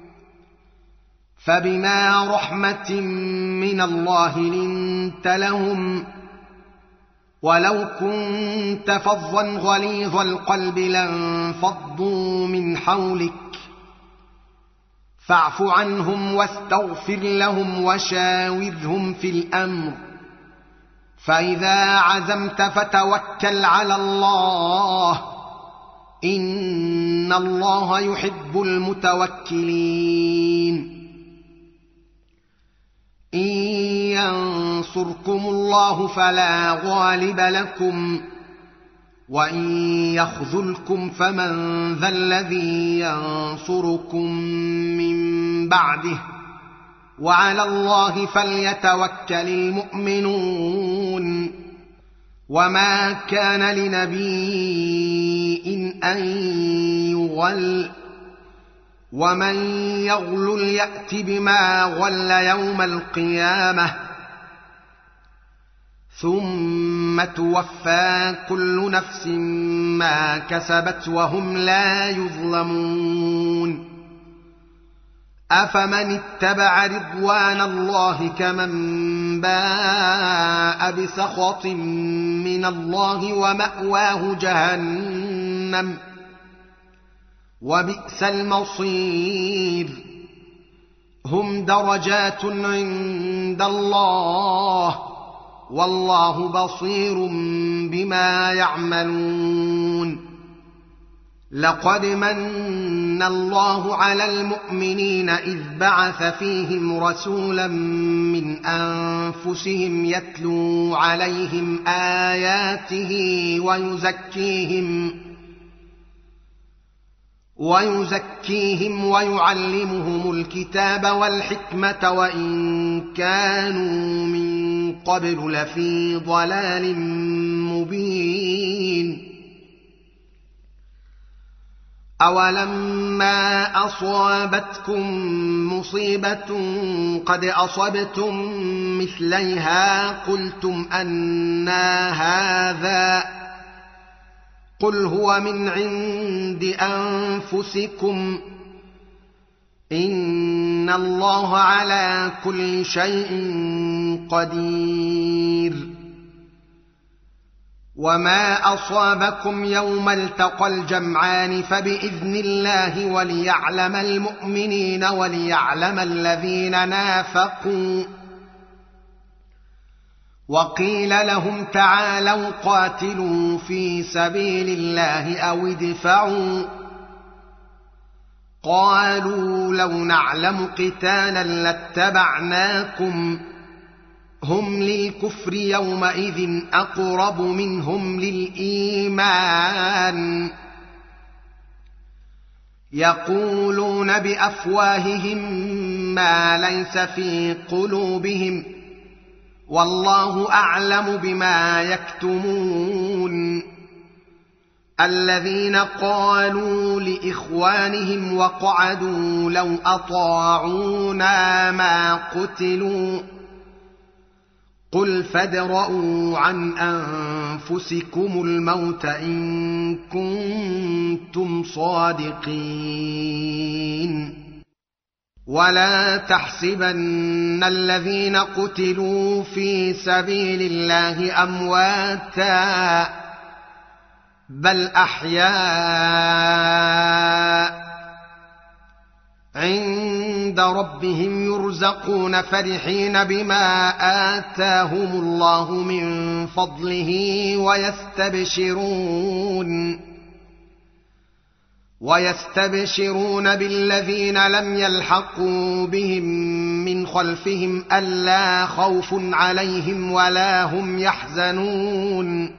فبما رحمة من الله لنت لهم ولو كنت فظا غليظ القلب لانفضوا من حولك فاعف عنهم واستغفر لهم وشاورهم في الأمر فإذا عزمت فتوكل على الله إن الله يحب المتوكلين إن ينصركم الله فلا غالب لكم وإن يخذلكم فمن ذا الذي ينصركم من بعده وعلى الله فليتوكل المؤمنون وما كان لنبي أن يغل ومن يغلل يأت بما غل يوم القيامة ثم توفى كل نفس ما كسبت وهم لا يظلمون أفمن اتبع رضوان الله كمن باء بسخط من الله ومأواه جهنم وبئس المصير هم درجات عند الله والله بصير بما يعملون لقد من الله على المؤمنين إذ بعث فيهم رسولا من أنفسهم يتلو عليهم آياته ويزكيهم ويزكيهم ويعلمهم الكتاب والحكمة وإن كانوا من قبل لفي ضلال مبين أولما أصابتكم مصيبة قد أصبتم مثليها قلتم أنى هذا قل هو من عند أنفسكم إن الله على كل شيء قدير وما أصابكم يوم التقى الجمعان فبإذن الله وليعلم المؤمنين وليعلم الذين نافقوا وقيل لهم تعالوا قاتلوا في سبيل الله أو ادفعوا قالوا لو نعلم قتالا لاتبعناكم هم للكفر يومئذ أقرب منهم للإيمان يقولون بأفواههم ما ليس في قلوبهم والله أعلم بما يكتمون الذين قالوا لإخوانهم وقعدوا لو أطاعونا ما قتلوا قل فادرءوا عن أنفسكم الموت إن كنتم صادقين ولا تحسبن الذين قتلوا في سبيل الله أمواتا بل أحياء عند ربهم يرزقون فرحين بما آتاهم الله من فضله ويستبشرون ويستبشرون بالذين لم يلحقوا بهم من خلفهم ألا خوف عليهم ولا هم يحزنون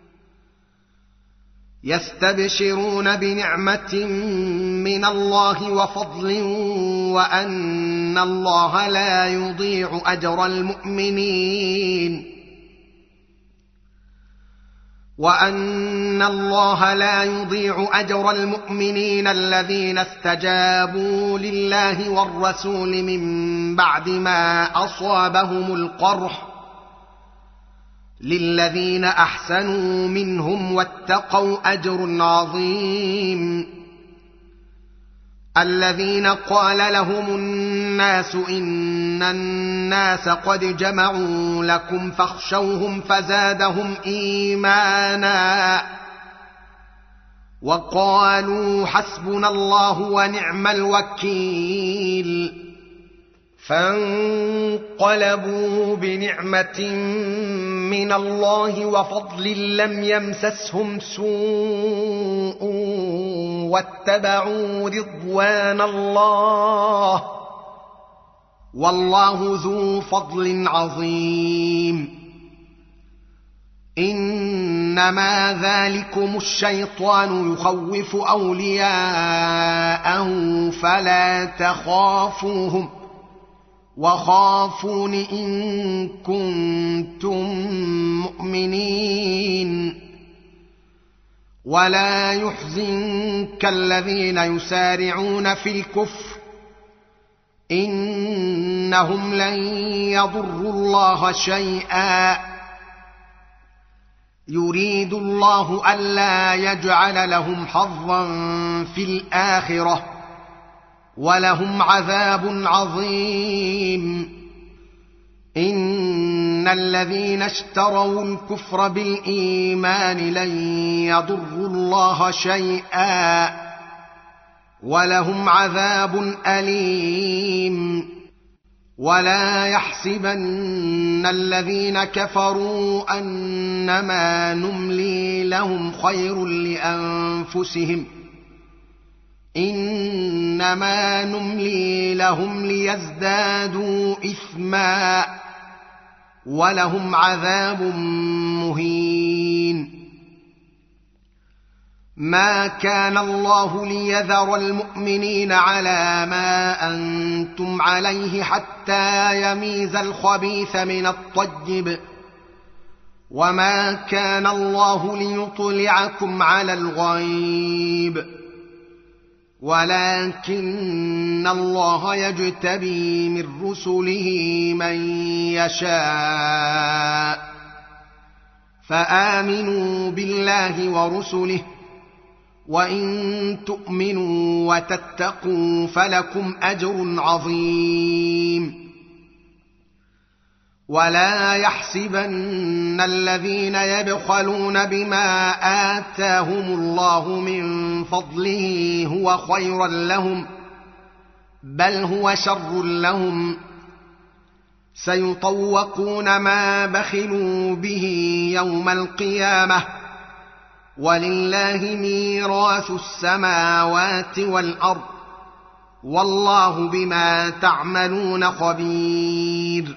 يستبشرون بنعمة من الله وفضل وأن الله لا يضيع أجر المؤمنين وأن الله لا يضيع أجر المؤمنين الذين استجابوا لله والرسول من بعد ما أصابهم القرح للذين أحسنوا منهم واتقوا أجر عظيم الذين قال لهم الناس إن الناس قد جمعوا لكم فاخشوهم فزادهم إيمانا وقالوا حسبنا الله ونعم الوكيل فانقلبوا بنعمة من الله وفضل لم يمسسهم سوء واتبعوا رضوان الله والله ذو فضل عظيم إنما ذلكم الشيطان يخوف أولياءه فلا تخافوهم وخافون إن كنتم مؤمنين ولا يحزنك الذين يسارعون في الكفر إنهم لن يضروا الله شيئا يريد الله ألا يجعل لهم حظا في الآخرة ولهم عذاب عظيم إن الذين اشتروا الكفر بالإيمان لن يضروا الله شيئا ولهم عذاب أليم ولا يحسبن الذين كفروا أنما نملي لهم خير لأنفسهم إنما نملي لهم ليزدادوا إثما ولهم عذاب مهين ما كان الله ليذر المؤمنين على ما أنتم عليه حتى يميز الخبيث من الطيب وما كان الله ليطلعكم على الغيب ولكن الله يجتبي من رسله من يشاء فآمنوا بالله ورسله وإن تؤمنوا وتتقوا فلكم أجر عظيم. ولا يحسبن الذين يبخلون بما آتاهم الله من فضله هو خيرا لهم بل هو شر لهم سيطوقون ما بخلوا به يوم القيامة ولله ميراث السماوات والأرض والله بما تعملون خبير.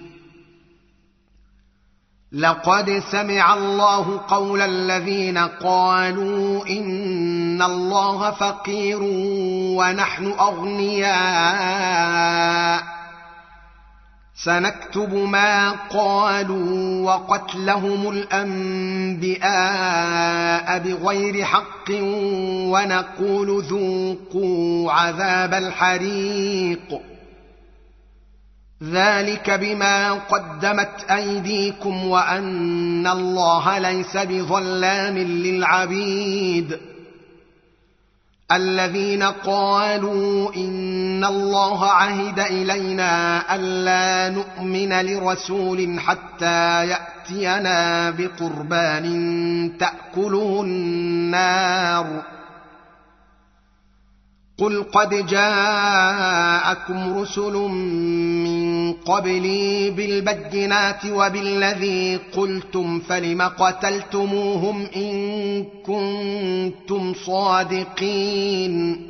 لقد سمع الله قول الذين قالوا إن الله فقير ونحن أغنياء سنكتب ما قالوا وقتلهم الأنبياء بغير حق ونقول ذوقوا عذاب الحريق ذلك بما قدمت أيديكم وأن الله ليس بظلام للعبيد. الذين قالوا إن الله عهد إلينا ألا نؤمن لرسول حتى يأتينا بقربان تأكله النار قل قد جاءكم رسل من قبلي بالبينات وبالذي قلتم فلم قتلتموهم إن كنتم صادقين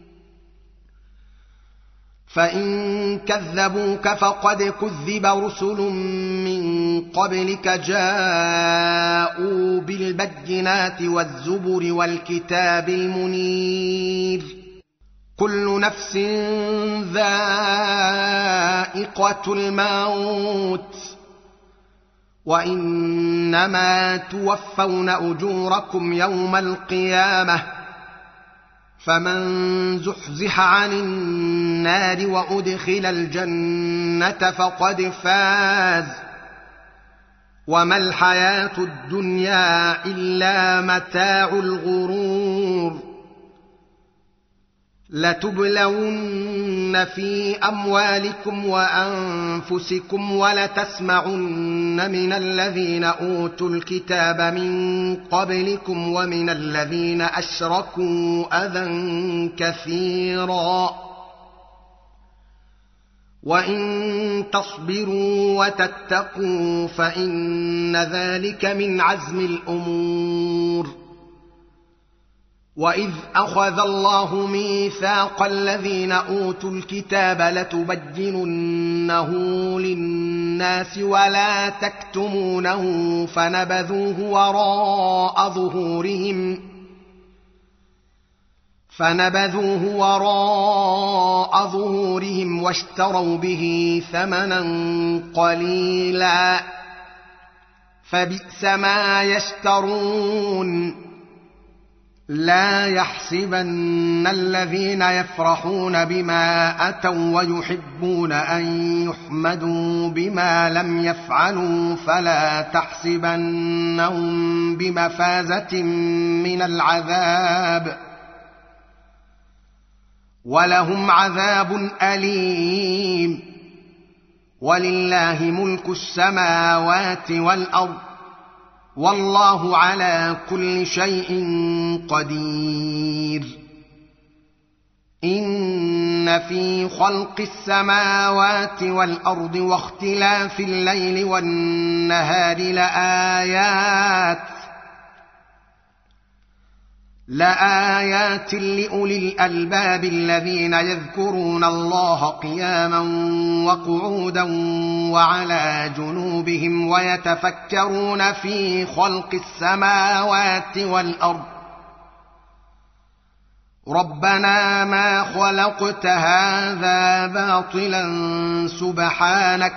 فإن كذبوك فقد كذب رسل من قبلك جاءوا بالبينات والزبر والكتاب المنير كل نفس ذائقة الموت وإنما توفون أجوركم يوم القيامة فمن زحزح عن النار وأدخل الجنة فقد فاز وما الحياة الدنيا إلا متاع الغرور. لتبلون في أموالكم وأنفسكم ولتسمعن من الذين أوتوا الكتاب من قبلكم ومن الذين أشركوا أذى كثيرا وإن تصبروا وتتقوا فإن ذلك من عزم الأمور. وإذ أخذ الله ميثاق الذين أوتوا الكتاب لتبيننه للناس ولا تكتمونه فنبذوه وراء ظهورهم فنبذوه وراء ظهورهم واشتروا به ثمنا قليلا فبئس ما يشترون. لا يحسبن الذين يفرحون بما أتوا ويحبون أن يحمدوا بما لم يفعلوا فلا تحسبنهم بمفازة من العذاب ولهم عذاب أليم. ولله ملك السماوات والأرض والله على كل شيء قدير. إن في خلق السماوات والأرض واختلاف الليل والنهار لآيات لآيات لأولي الألباب الذين يذكرون الله قياما وقعودا وعلى جنوبهم ويتفكرون في خلق السماوات والأرض ربنا ما خلقت هذا باطلا سبحانك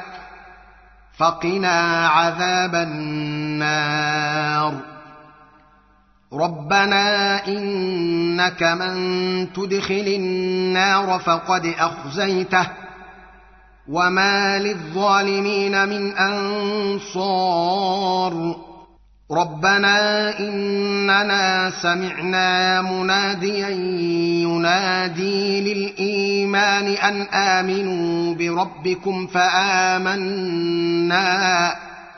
فقنا عذاب النار. ربنا إنك من تدخل النار فقد أخزيته وما للظالمين من أنصار ربنا إننا سمعنا مناديا ينادي للإيمان أن آمنوا بربكم فآمنا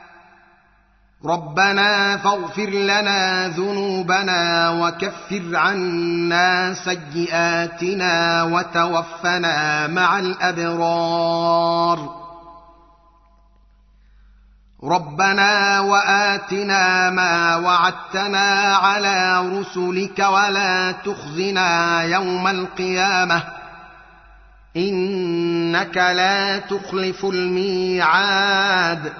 ربنا فاغفر لنا ذنوبنا وكفر عنا سيئاتنا وتوفنا مع الأبرار ربنا وآتنا ما وعدتنا على رسلك ولا تخزنا يوم القيامة إنك لا تخلف الميعاد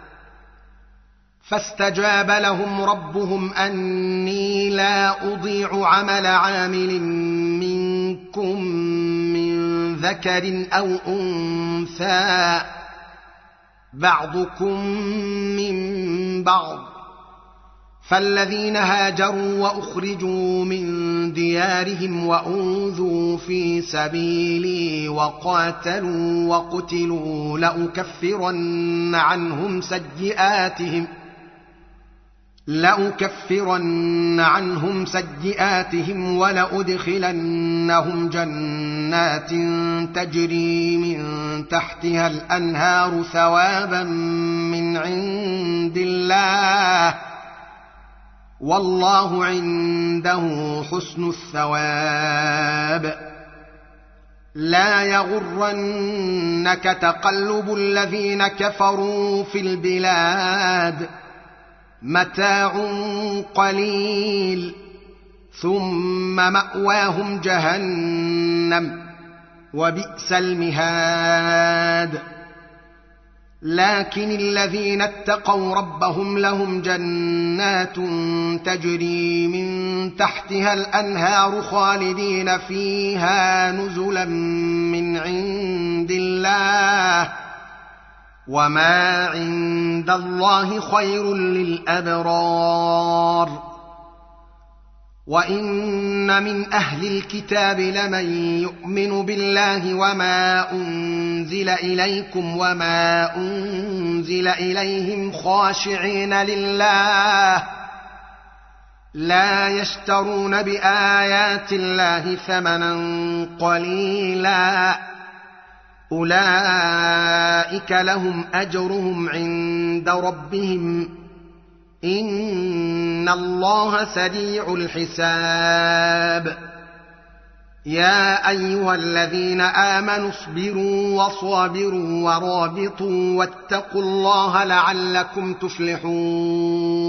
فاستجاب لهم ربهم أني لا أضيع عمل عامل منكم من ذكر أو أنثى بعضكم من بعض فالذين هاجروا وأخرجوا من ديارهم وأوذوا في سبيلي وقاتلوا وقتلوا لأكفرن عنهم سيئاتهم لأكفرن عنهم سيئاتهم ولأدخلنهم جنات تجري من تحتها الأنهار ثوابا من عند الله والله عنده حسن الثواب لا يغرنك تقلب الذين كفروا في البلاد متاع قليل ثم مأواهم جهنم وبئس المهاد لكن الذين اتقوا ربهم لهم جنات تجري من تحتها الأنهار خالدين فيها نزلا من عند الله وما عند الله خير للأبرار وإن من أهل الكتاب لمن يؤمن بالله وما أنزل إليكم وما أنزل إليهم خاشعين لله لا يشترون بآيات الله ثمنا قليلا أولئك لهم أجرهم عند ربهم إن الله سريع الحساب يا أيها الذين آمنوا اصبروا وصابروا ورابطوا واتقوا الله لعلكم تفلحون